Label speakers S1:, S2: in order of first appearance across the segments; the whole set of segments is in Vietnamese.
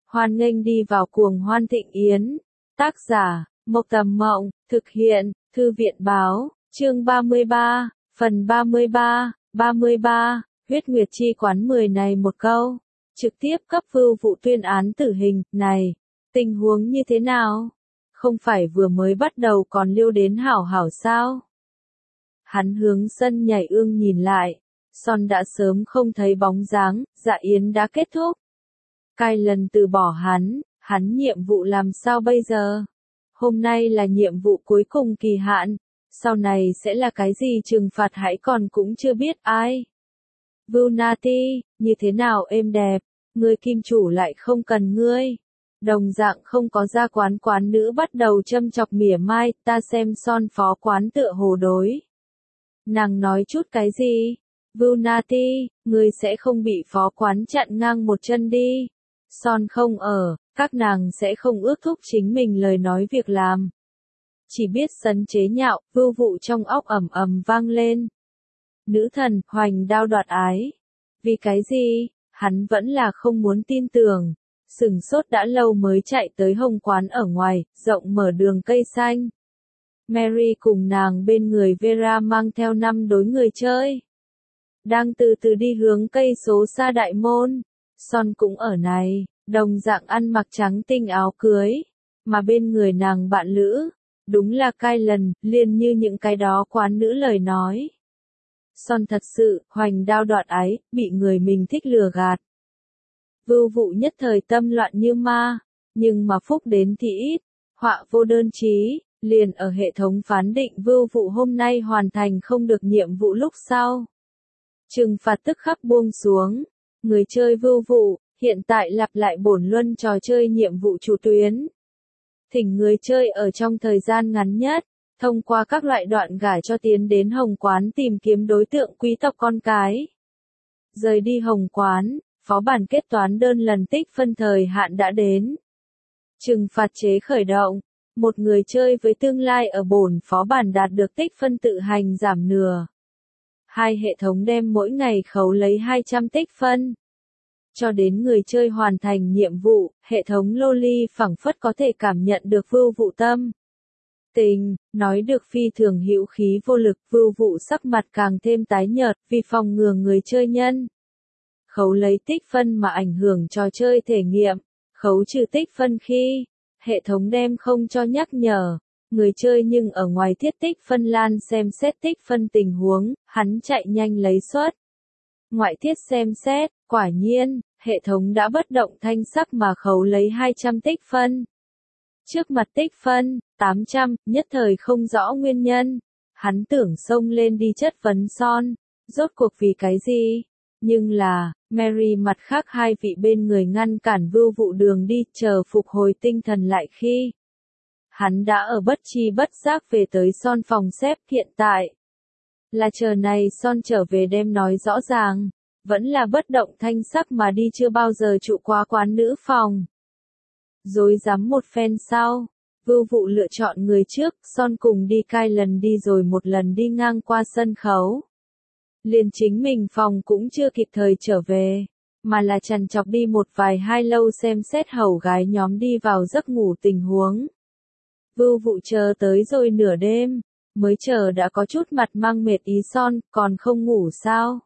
S1: Hoan nghênh đi vào cuồng hoan thịnh yến. Tác giả, Mộc Tầm Mộng, thực hiện, Thư viện Báo, chương 33, phần 33, huyết nguyệt chi quán 10 này một câu. Trực tiếp cấp Vưu Vụ tuyên án tử hình, này, tình huống như thế nào? Không phải vừa mới bắt đầu còn liêu đến hảo hảo sao? Hắn hướng sân nhảy ương nhìn lại, Son đã sớm không thấy bóng dáng, dạ yến đã kết thúc. Cai lần từ bỏ hắn nhiệm vụ làm sao bây giờ? Hôm nay là nhiệm vụ cuối cùng kỳ hạn, sau này sẽ là cái gì trừng phạt hãy còn cũng chưa biết ai. Vưu Nati, như thế nào êm đẹp, ngươi kim chủ lại không cần ngươi. Đồng dạng không có ra quán nữ bắt đầu châm chọc mỉa mai, ta xem Son phó quán tựa hồ đối. Nàng nói chút cái gì? Vưu Nati, ngươi sẽ không bị phó quán chặn ngang một chân đi. Son không ở, các nàng sẽ không ước thúc chính mình lời nói việc làm. Chỉ biết sấn chế nhạo, Vưu Vụ trong óc ầm ầm vang lên. Nữ thần, hoành đao đoạt ái. Vì cái gì? Hắn vẫn là không muốn tin tưởng. Sửng sốt đã lâu mới chạy tới hồng quán ở ngoài, rộng mở đường cây xanh. Mary cùng nàng bên người Vera mang theo 5 đối người chơi. Đang từ từ đi hướng cây số xa đại môn. Son cũng ở này, đồng dạng ăn mặc trắng tinh áo cưới. Mà bên người nàng bạn lữ, đúng là Cai lần, liền như những cái đó quán nữ lời nói. Son thật sự, hoành đao đoạt ái, bị người mình thích lừa gạt. Vưu Vụ nhất thời tâm loạn như ma, nhưng mà phúc đến thì ít, họa vô đơn chí, liền ở hệ thống phán định Vưu Vụ hôm nay hoàn thành không được nhiệm vụ lúc sau. Trừng phạt tức khắc buông xuống, người chơi Vưu Vụ, hiện tại lặp lại bổn luân trò chơi nhiệm vụ chủ tuyến. Thỉnh người chơi ở trong thời gian ngắn nhất, thông qua các loại đoạn gả cho tiến đến hồng quán tìm kiếm đối tượng quý tộc con cái. Rời đi hồng quán, phó bản kết toán đơn lần tích phân thời hạn đã đến. Trừng phạt chế khởi động, một người chơi với tương lai ở bổn phó bản đạt được tích phân tự hành giảm nửa. Hai hệ thống đem mỗi ngày khấu lấy 200 tích phân. Cho đến người chơi hoàn thành nhiệm vụ, hệ thống Loli phảng phất có thể cảm nhận được Vưu Vụ tâm tình, nói được phi thường hữu khí vô lực. Vưu Vụ sắc mặt càng thêm tái nhợt vì phòng ngừa người chơi nhân. Khấu lấy tích phân mà ảnh hưởng trò chơi thể nghiệm, khấu trừ tích phân khi, hệ thống đem không cho nhắc nhở. Người chơi nhưng ở ngoài thiết tích phân lan xem xét tích phân tình huống, hắn chạy nhanh lấy suất. Ngoại thiết xem xét, quả nhiên, hệ thống đã bất động thanh sắc mà khấu lấy 200 tích phân. Trước mặt tích phân, 800, nhất thời không rõ nguyên nhân. Hắn tưởng xông lên đi chất vấn Son, rốt cuộc vì cái gì? Nhưng là, Mary mặt khác hai vị bên người ngăn cản Vưu Vụ đường đi chờ phục hồi tinh thần lại khi. Hắn đã ở bất chi bất giác về tới Son phòng xếp hiện tại. Là chờ này Son trở về đem nói rõ ràng, vẫn là bất động thanh sắc mà đi chưa bao giờ trụ qua quán nữ phòng. Dối dám một phen sau, Vưu Vụ lựa chọn người trước, Son cùng đi Cai lần đi rồi một lần đi ngang qua sân khấu. Liền chính mình phòng cũng chưa kịp thời trở về, mà là trằn trọc đi một vài hai lâu xem xét hầu gái nhóm đi vào giấc ngủ tình huống. Vưu Vụ chờ tới rồi nửa đêm, mới chờ đã có chút mặt mang mệt ý Son, còn không ngủ sao?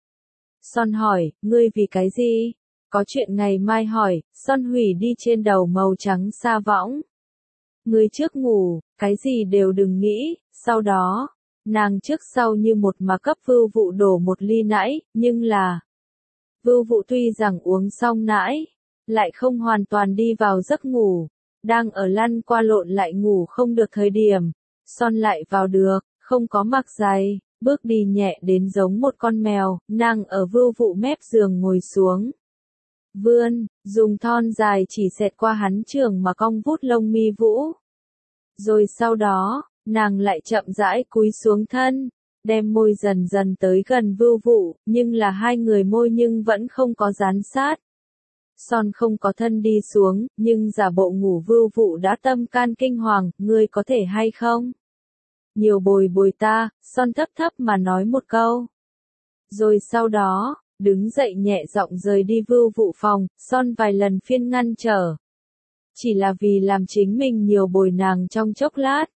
S1: Son hỏi, ngươi vì cái gì? Có chuyện ngày mai hỏi, Son hủy đi trên đầu màu trắng sa võng. Ngươi trước ngủ, cái gì đều đừng nghĩ, sau đó, nàng trước sau như một mà cấp Vưu Vụ đổ một ly nãi, nhưng là, Vưu Vụ tuy rằng uống xong nãi, lại không hoàn toàn đi vào giấc ngủ, đang ở lăn qua lộn lại ngủ không được thời điểm, Son lại vào được, không có mặc giày, bước đi nhẹ đến giống một con mèo, nàng ở Vưu Vụ mép giường ngồi xuống. Vươn, dùng thon dài chỉ xẹt qua hắn trường mà cong vút lông mi vũ. Rồi sau đó, nàng lại chậm rãi cúi xuống thân, đem môi dần dần tới gần Vưu Vụ, nhưng là hai người môi nhưng vẫn không có dán sát. Son không có thân đi xuống, nhưng giả bộ ngủ Vưu Vụ đã tâm can kinh hoàng, ngươi có thể hay không? Nhiều bồi ta, Son thấp thấp mà nói một câu. Rồi sau đó, đứng dậy nhẹ giọng rời đi vưu vụ phòng, Son vài lần phiên ngăn trở. Chỉ là vì làm chính mình nhiều bồi nàng trong chốc lát.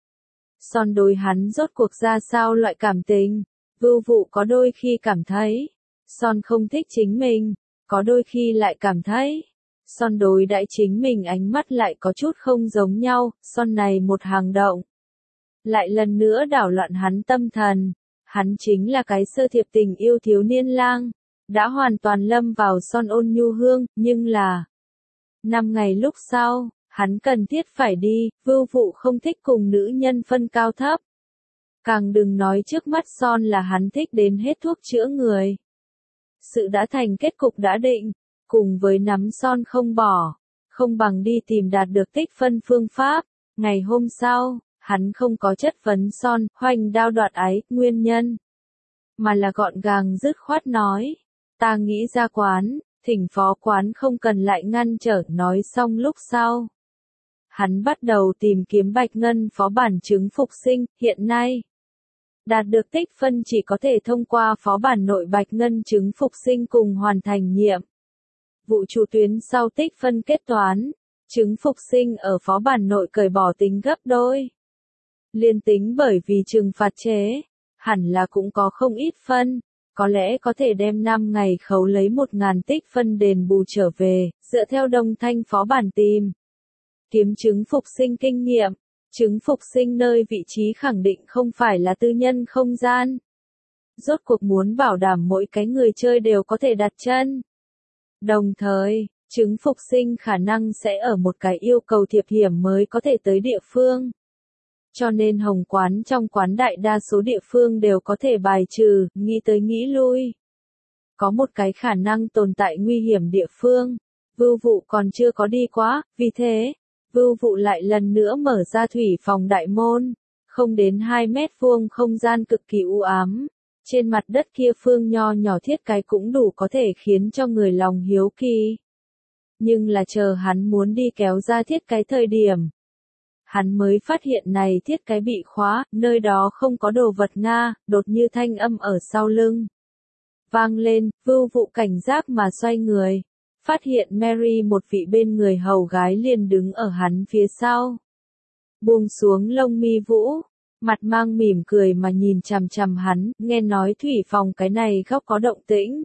S1: Son đối hắn rốt cuộc ra sao loại cảm tình, vưu vụ có đôi khi cảm thấy, Son không thích chính mình, có đôi khi lại cảm thấy, Son đối đãi chính mình ánh mắt lại có chút không giống nhau, Son này một hành động. Lại lần nữa đảo loạn hắn tâm thần, hắn chính là cái sơ thiệp tình yêu thiếu niên lang, đã hoàn toàn lâm vào Son ôn nhu hương, nhưng là 5 ngày lúc sau, hắn cần thiết phải đi, vưu vụ không thích cùng nữ nhân phân cao thấp. Càng đừng nói trước mắt Son là hắn thích đến hết thuốc chữa người. Sự đã thành kết cục đã định, cùng với nắm Son không bỏ, không bằng đi tìm đạt được tích phân phương pháp. Ngày hôm sau, hắn không có chất vấn Son, khoanh đao đoạt ái, nguyên nhân. Mà là gọn gàng dứt khoát nói, ta nghĩ ra quán, thỉnh phó quán không cần lại ngăn trở, nói xong lúc sau. Hắn bắt đầu tìm kiếm bạch ngân phó bản chứng phục sinh, hiện nay. Đạt được tích phân chỉ có thể thông qua phó bản nội bạch ngân chứng phục sinh cùng hoàn thành nhiệm. Vụ chủ tuyến sau tích phân kết toán, chứng phục sinh ở phó bản nội cởi bỏ tính gấp đôi. Liên tính bởi vì trừng phạt chế, hẳn là cũng có không ít phân, có lẽ có thể đem 5 ngày khấu lấy 1.000 tích phân đền bù trở về, dựa theo đồng thanh phó bản tìm. Kiếm chứng phục sinh kinh nghiệm, chứng phục sinh nơi vị trí khẳng định không phải là tư nhân không gian. Rốt cuộc muốn bảo đảm mỗi cái người chơi đều có thể đặt chân. Đồng thời, chứng phục sinh khả năng sẽ ở một cái yêu cầu thiệp hiểm mới có thể tới địa phương. Cho nên hồng quán trong quán đại đa số địa phương đều có thể bài trừ, nghĩ tới nghĩ lui. Có một cái khả năng tồn tại nguy hiểm địa phương, vưu vụ còn chưa có đi qua, vì thế, vưu vụ lại lần nữa mở ra thủy phòng đại môn, không đến 2 mét vuông không gian cực kỳ u ám. Trên mặt đất kia phương nho nhỏ thiết cái cũng đủ có thể khiến cho người lòng hiếu kỳ. Nhưng là chờ hắn muốn đi kéo ra thiết cái thời điểm. Hắn mới phát hiện này thiết cái bị khóa, nơi đó không có đồ vật Nga, đột như thanh âm ở sau lưng. Vang lên, vưu vụ cảnh giác mà xoay người. Phát hiện Mary một vị bên người hầu gái liền đứng ở hắn phía sau. Buông xuống lông mi vũ, mặt mang mỉm cười mà nhìn chằm chằm hắn, nghe nói thủy phòng cái này góc có động tĩnh.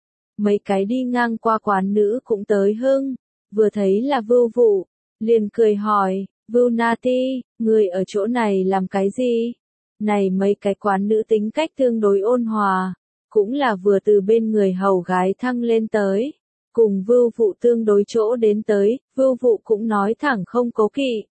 S1: Mấy cái đi ngang qua quán nữ cũng tới hưng, vừa thấy là vưu vụ, liền cười hỏi, Vưu Nati, người ở chỗ này làm cái gì? Này mấy cái quán nữ tính cách tương đối ôn hòa, cũng là vừa từ bên người hầu gái thăng lên tới. Cùng vưu vụ tương đối chỗ đến tới, vưu vụ cũng nói thẳng không cố kỵ.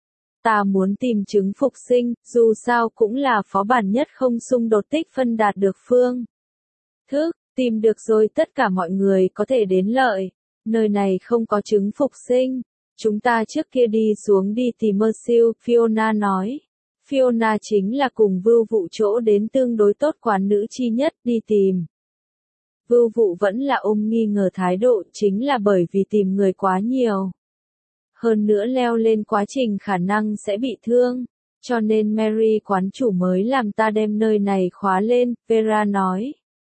S1: Ta muốn tìm chứng phục sinh, dù sao cũng là phó bản nhất không xung đột tích phân đạt được phương. Thức, tìm được rồi tất cả mọi người có thể đến lợi. Nơi này không có chứng phục sinh. Chúng ta trước kia đi xuống đi tìm Merciel, Fiona nói. Fiona chính là cùng vưu vụ chỗ đến tương đối tốt quán nữ chi nhất đi tìm. Vưu vụ vẫn là ôm nghi ngờ thái độ chính là bởi vì tìm người quá nhiều. Hơn nữa leo lên quá trình khả năng sẽ bị thương. Cho nên Mary quán chủ mới làm ta đem nơi này khóa lên, Vera nói.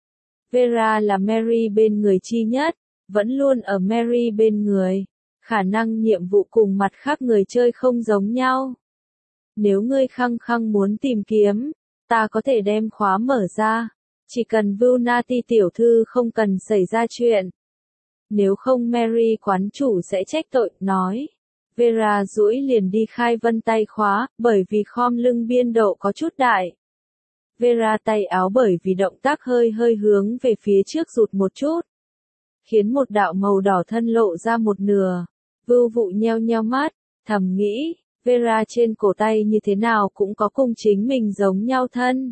S1: Vera là Mary bên người chi nhất, vẫn luôn ở Mary bên người. Khả năng nhiệm vụ cùng mặt khác người chơi không giống nhau. Nếu ngươi khăng khăng muốn tìm kiếm, ta có thể đem khóa mở ra. Chỉ cần Vưu Nati tiểu thư không cần xảy ra chuyện. Nếu không Mary quán chủ sẽ trách tội, nói. Vera duỗi liền đi khai vân tay khóa, bởi vì khom lưng biên độ có chút đại. Vera tay áo bởi vì động tác hơi hướng về phía trước rụt một chút. Khiến một đạo màu đỏ thân lộ ra một nửa. Vưu vụ nheo nheo mắt, thầm nghĩ, Vera trên cổ tay như thế nào cũng có cùng chính mình giống nhau thân.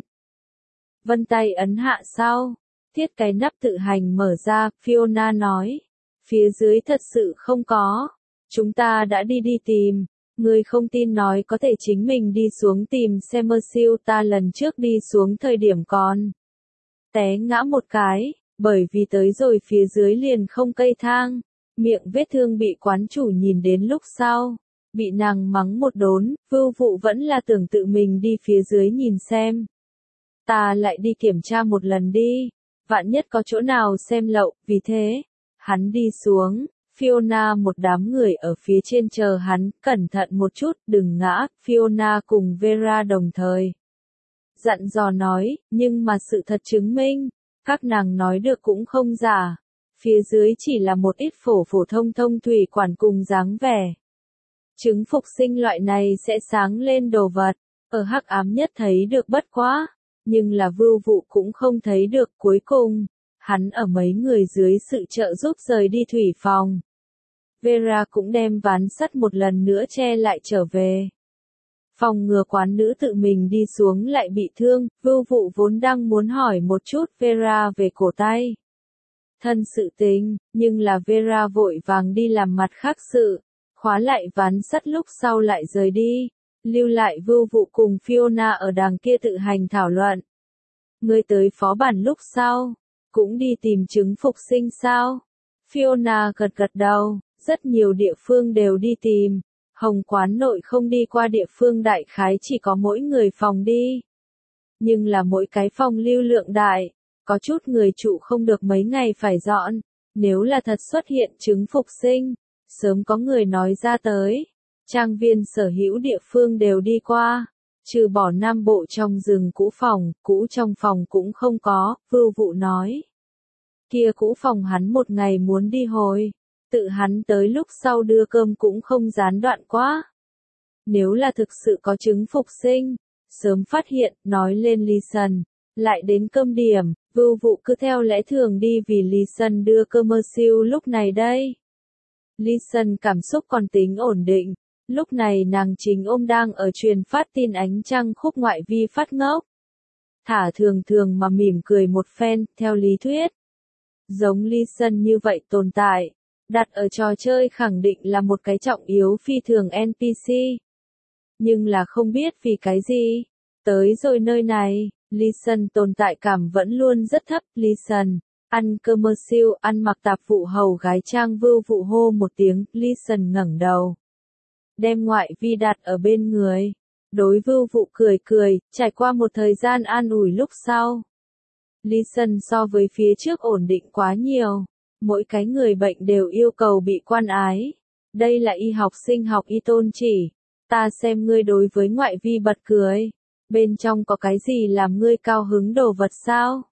S1: Vân tay ấn hạ sau, thiết cái nắp tự hành mở ra, Fiona nói. Phía dưới thật sự không có. Chúng ta đã đi tìm. Người không tin nói có thể chính mình đi xuống tìm xem Merciel, ta lần trước đi xuống thời điểm còn té ngã một cái, bởi vì tới rồi phía dưới liền không cây thang. Miệng vết thương bị quán chủ nhìn đến lúc sau, bị nàng mắng một đốn, vưu vụ vẫn là tưởng tự mình đi phía dưới nhìn xem. Ta lại đi kiểm tra một lần đi. vạn nhất có chỗ nào xem lậu, vì thế, hắn đi xuống, Fiona một đám người ở phía trên chờ hắn, cẩn thận một chút, đừng ngã, Fiona cùng Vera đồng thời. Dặn dò nói, nhưng mà sự thật chứng minh, các nàng nói được cũng không giả, phía dưới chỉ là một ít phổ phổ thông thông thủy quản cùng dáng vẻ. Chứng phục sinh loại này sẽ sáng lên đồ vật, ở hắc ám nhất thấy được bất quá, nhưng là Vưu Vụ cũng không thấy được cuối cùng, hắn ở mấy người dưới sự trợ giúp rời đi thủy phòng. Vera cũng đem ván sắt một lần nữa che lại trở về. Phòng ngừa quán nữ tự mình đi xuống lại bị thương, Vưu Vụ vốn đang muốn hỏi một chút Vera về cổ tay. Thân sự tình, nhưng là Vera vội vàng đi làm mặt khác sự, khóa lại ván sắt lúc sau lại rời đi, lưu lại Vưu Vụ cùng Fiona ở đằng kia tự hành thảo luận. Ngươi tới phó bản lúc sau, cũng đi tìm chứng phục sinh sao? Fiona gật gật đầu, rất nhiều địa phương đều đi tìm. Hồng quán nội không đi qua địa phương đại khái chỉ có mỗi người phòng đi. Nhưng là mỗi cái phòng lưu lượng đại, có chút người trụ không được mấy ngày phải dọn. Nếu là thật xuất hiện chứng phục sinh, sớm có người nói ra tới. Trang viên sở hữu địa phương đều đi qua, trừ bỏ Nam Bộ trong rừng cũ trong phòng cũng không có, Vưu Vụ nói. Kia cũ phòng hắn một ngày muốn đi hồi. Tự hắn tới lúc sau đưa cơm cũng không gián đoạn quá. Nếu là thực sự có chứng phục sinh, sớm phát hiện, nói lên Lison, lại đến cơm điểm, Vưu Vụ cứ theo lẽ thường đi vì Lison đưa commercial lúc này đây. Lison cảm xúc còn tính ổn định, lúc này nàng chính ôm đang ở truyền phát tin ánh trăng khúc ngoại vi phát ngốc. Thả thường thường mà mỉm cười một phen, theo lý thuyết. Giống Lison như vậy tồn tại. Đặt ở trò chơi khẳng định là một cái trọng yếu phi thường NPC. Nhưng là không biết vì cái gì. Tới rồi nơi này, Lison tồn tại cảm vẫn luôn rất thấp. Lison, ăn commercial, ăn mặc tạp vụ hầu gái trang Vưu Vụ hô một tiếng, Lison ngẩng đầu. Đem ngoại vi đặt ở bên người. Đối Vưu Vụ cười cười, trải qua một thời gian an ủi lúc sau. Lison so với phía trước ổn định quá nhiều. Mỗi cái người bệnh đều yêu cầu bị quan ái. Đây là y học sinh học y tôn chỉ. Ta xem ngươi đối với ngoại vi bật cười. Bên trong có cái gì làm ngươi cao hứng đồ vật sao?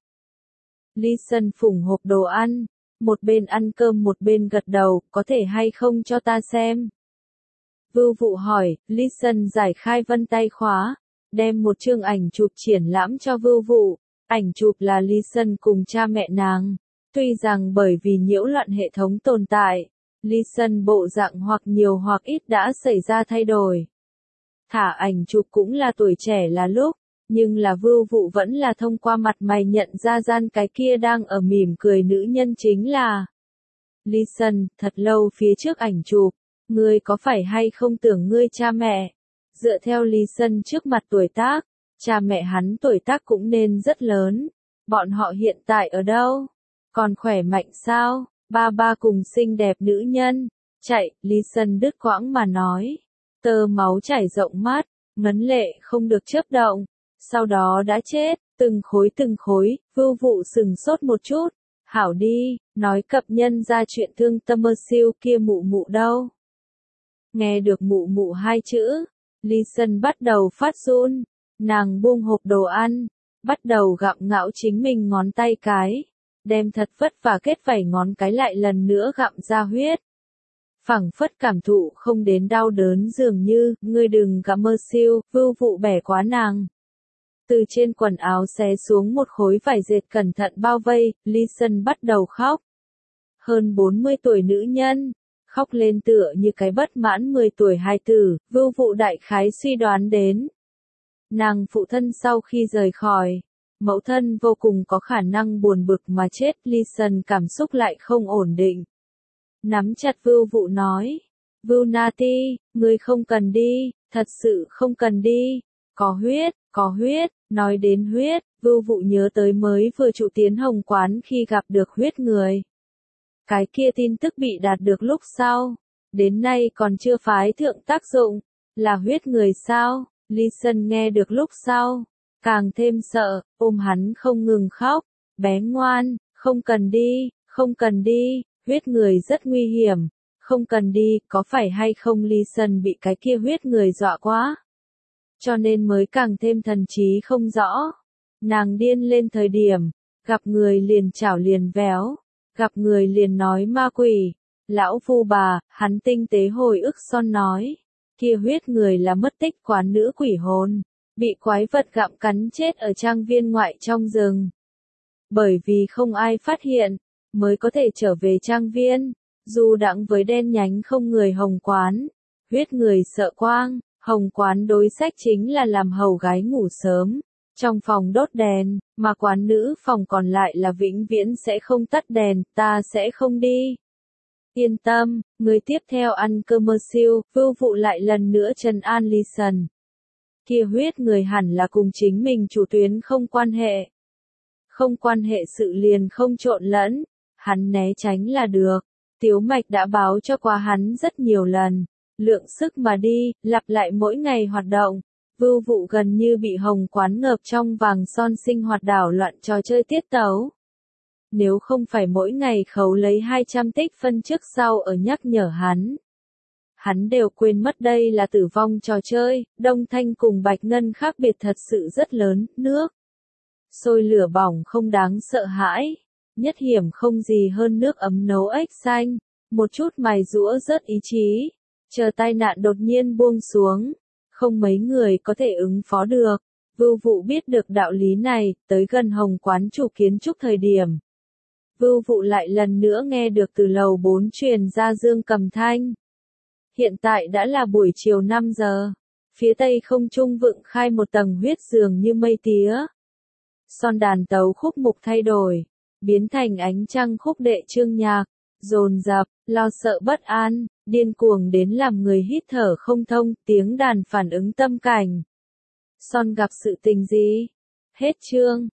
S1: Lison phủng hộp đồ ăn. Một bên ăn cơm một bên gật đầu, có thể hay không cho ta xem? Vưu Vụ hỏi, Lison giải khai vân tay khóa. Đem một chương ảnh chụp triển lãm cho Vưu Vụ. Ảnh chụp là Lison cùng cha mẹ nàng. Tuy rằng bởi vì nhiễu loạn hệ thống tồn tại, Lison bộ dạng hoặc nhiều hoặc ít đã xảy ra thay đổi. Thả ảnh chụp cũng là tuổi trẻ là lúc, nhưng là Vưu Vụ vẫn là thông qua mặt mày nhận ra gian cái kia đang ở mỉm cười nữ nhân chính là Lison. Thật lâu phía trước ảnh chụp, ngươi có phải hay không tưởng ngươi cha mẹ? Dựa theo Lison trước mặt tuổi tác, cha mẹ hắn tuổi tác cũng nên rất lớn. Bọn họ hiện tại ở đâu? Còn khỏe mạnh sao? Ba cùng xinh đẹp nữ nhân. Chạy, Lison đứt quãng mà nói. Tơ máu chảy rộng mắt, ngấn lệ không được chớp động. Sau đó đã chết, từng khối, Vưu Vụ sừng sốt một chút. Hảo đi, nói cập nhân ra chuyện thương tâm mơ siêu kia mụ mụ đâu. Nghe được mụ mụ hai chữ, Lison bắt đầu phát run. Nàng buông hộp đồ ăn, bắt đầu gặm ngạo chính mình ngón tay cái. Đem thật vất vả kết vảy ngón cái lại lần nữa gặm ra huyết. Phẳng phất cảm thụ không đến đau đớn dường như, ngươi đừng gặm mơ siêu, Vưu Vụ bẻ quá nàng. Từ trên quần áo xé xuống một khối vải dệt cẩn thận bao vây, Lison bắt đầu khóc. Hơn 40 tuổi nữ nhân, khóc lên tựa như cái bất mãn 10 tuổi hài tử, Vưu Vụ đại khái suy đoán đến. Nàng phụ thân sau khi rời khỏi, mẫu thân vô cùng có khả năng buồn bực mà chết. Lison cảm xúc lại không ổn định. Nắm chặt Vưu Vụ nói. Vưu Nati, ngươi không cần đi, thật sự không cần đi. Có huyết, nói đến huyết, Vưu Vụ nhớ tới mới vừa trụ tiến Hồng quán khi gặp được huyết người. Cái kia tin tức bị đạt được lúc sau, đến nay còn chưa phái thượng tác dụng, là huyết người sao? Lison nghe được lúc sau, càng thêm sợ, ôm hắn không ngừng khóc. bé ngoan, không cần đi, không cần đi, huyết người rất nguy hiểm, không cần đi, có phải hay không Ly Sân bị cái kia huyết người dọa quá. Cho nên mới càng thêm thần trí không rõ. Nàng điên lên thời điểm, gặp người liền chảo liền véo, gặp người liền nói ma quỷ. Lão phu bà, hắn tinh tế hồi ức son nói, kia huyết người là mất tích quán nữ quỷ hồn, bị quái vật gặm cắn chết ở trang viên ngoại trong rừng. Bởi vì không ai phát hiện, mới có thể trở về trang viên, dù đặng với đen nhánh không người hồng quán, huyết người sợ quang, hồng quán đối sách chính là làm hầu gái ngủ sớm, trong phòng đốt đèn, mà quán nữ phòng còn lại là vĩnh viễn sẽ không tắt đèn, ta sẽ không đi. Yên tâm, người tiếp theo ăn cơm mơ siêu, Vưu Vụ lại lần nữa trấn an Ly Sân. Kia huyết người hẳn là cùng chính mình chủ tuyến không quan hệ. Không quan hệ sự liền không trộn lẫn, hắn né tránh là được. Tiếu Mạch đã báo cho qua hắn rất nhiều lần, lượng sức mà đi, lặp lại mỗi ngày hoạt động. Vưu Vụ gần như bị hồng quán ngợp trong vàng son sinh hoạt đảo loạn trò chơi tiết tấu. Nếu không phải mỗi ngày khấu lấy 200 tích phân trước sau ở nhắc nhở hắn đều quên mất đây là tử vong trò chơi. Đông Thanh cùng Bạch Ngân khác biệt thật sự rất lớn, nước sôi lửa bỏng không đáng sợ hãi, nhất hiểm không gì hơn nước ấm nấu ếch xanh, một chút mài giũa rớt ý chí, chờ tai nạn đột nhiên buông xuống, không mấy người có thể ứng phó được. Vưu Vụ biết được đạo lý này, tới gần hồng quán chủ kiến trúc thời điểm. Vưu Vụ lại lần nữa nghe được từ lầu 4 truyền ra dương cầm thanh. Hiện tại đã là buổi chiều 5 giờ, phía tây không trung vựng khai một tầng huyết dường như mây tía. Son đàn tấu khúc mục thay đổi, biến thành ánh trăng khúc đệ chương nhạc, dồn dập, lo sợ bất an, điên cuồng đến làm người hít thở không thông, tiếng đàn phản ứng tâm cảnh. Son gặp sự tình gì? Hết chương.